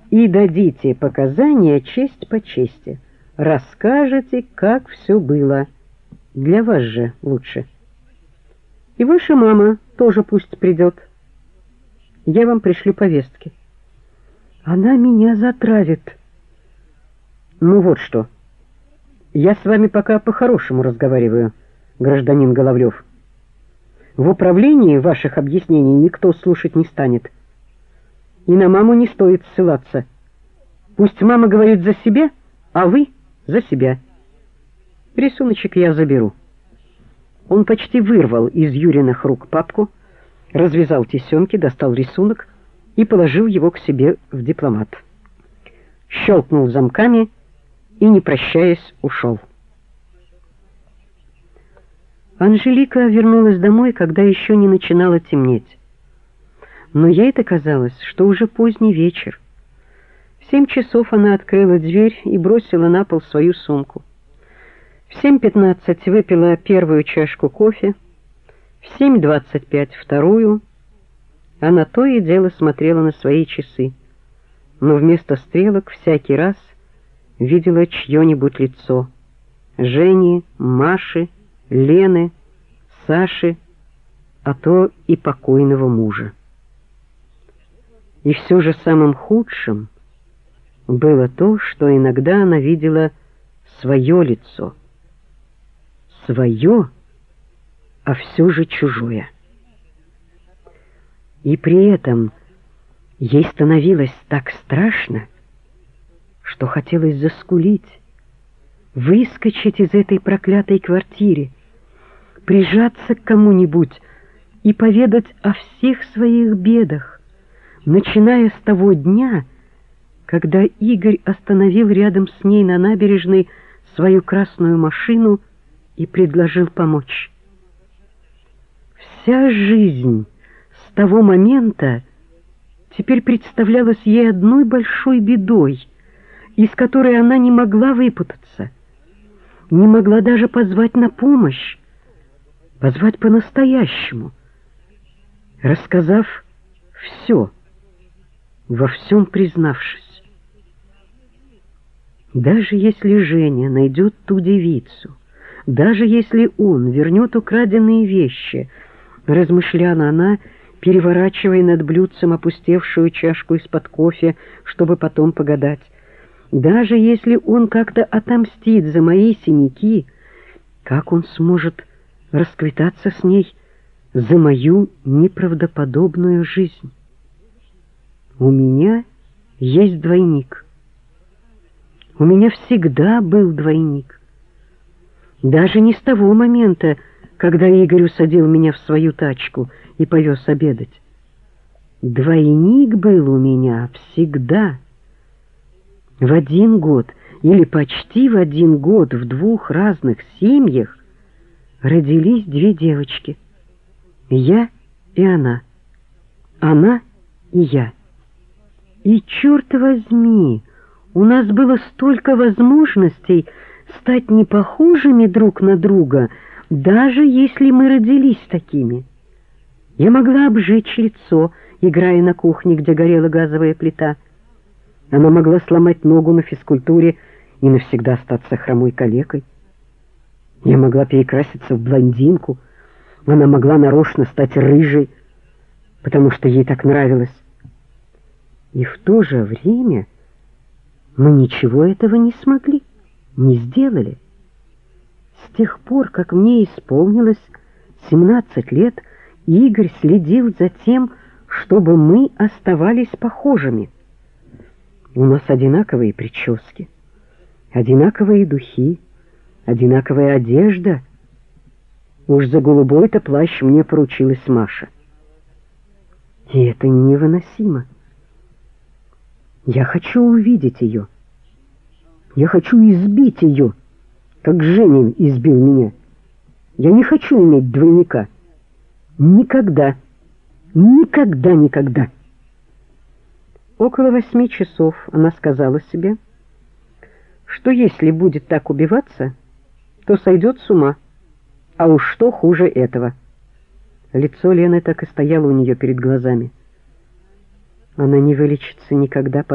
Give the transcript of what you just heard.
и дадите показания честь по чести. Расскажете, как все было. Для вас же лучше. И ваша мама тоже пусть придет. Я вам пришлю повестки. Она меня затравит. Ну вот что. Я с вами пока по-хорошему разговариваю, гражданин Головлев. В управлении ваших объяснений никто слушать не станет. И на маму не стоит ссылаться. Пусть мама говорит за себя, а вы за себя. Рисуночек я заберу. Он почти вырвал из Юриных рук папку, развязал тесемки, достал рисунок и положил его к себе в дипломат. Щелкнул замками и, не прощаясь, ушел. Анжелика вернулась домой, когда еще не начинало темнеть. Но ей-то казалось, что уже поздний вечер. В 7 часов она открыла дверь и бросила на пол свою сумку. В 7:15 выпила первую чашку кофе, в 7:25 вторую. Она то и дело смотрела на свои часы, но вместо стрелок всякий раз видела чье-нибудь лицо. Жени, Маши, Лены, Саши, а то и покойного мужа. И все же самым худшим было то, что иногда она видела свое лицо. Свое, а все же чужое. И при этом ей становилось так страшно, что хотелось заскулить, выскочить из этой проклятой квартиры, прижаться к кому-нибудь и поведать о всех своих бедах, начиная с того дня, когда Игорь остановил рядом с ней на набережной свою красную машину и предложил помочь. Вся жизнь с того момента теперь представлялась ей одной большой бедой, из которой она не могла выпутаться, не могла даже позвать на помощь, позвать по-настоящему, рассказав все, во всем признавшись. Даже если Женя найдет ту девицу, даже если он вернет украденные вещи, размышляла она, переворачивая над блюдцем опустевшую чашку из-под кофе, чтобы потом погадать. Даже если он как-то отомстит за мои синяки, как он сможет расквитаться с ней за мою неправдоподобную жизнь? У меня есть двойник. У меня всегда был двойник. Даже не с того момента, когда Игорь усадил меня в свою тачку и повез обедать. Двойник был у меня всегда. В один год или почти в один год в двух разных семьях родились две девочки. Я и она. Она и я. И, черт возьми, у нас было столько возможностей стать не похожими друг на друга, даже если мы родились такими. Я могла обжечь лицо, играя на кухне, где горела газовая плита. Она могла сломать ногу на физкультуре и навсегда остаться хромой калекой. Я могла перекраситься в блондинку. Она могла нарочно стать рыжей, потому что ей так нравилось. И в то же время мы ничего этого не смогли, не сделали. С тех пор, как мне исполнилось 17 лет, Игорь следил за тем, чтобы мы оставались похожими. У нас одинаковые прически, одинаковые духи, одинаковая одежда. Уж за голубой-то плащ мне поручилась Маша. И это невыносимо. Я хочу увидеть ее. Я хочу избить ее, как Женя избил меня. Я не хочу иметь двойника. Никогда. Никогда, никогда. Около 8 часов она сказала себе, что если будет так убиваться, то сойдет с ума. А уж что хуже этого? Лицо Лены так и стояло у нее перед глазами. Она не вылечится никогда.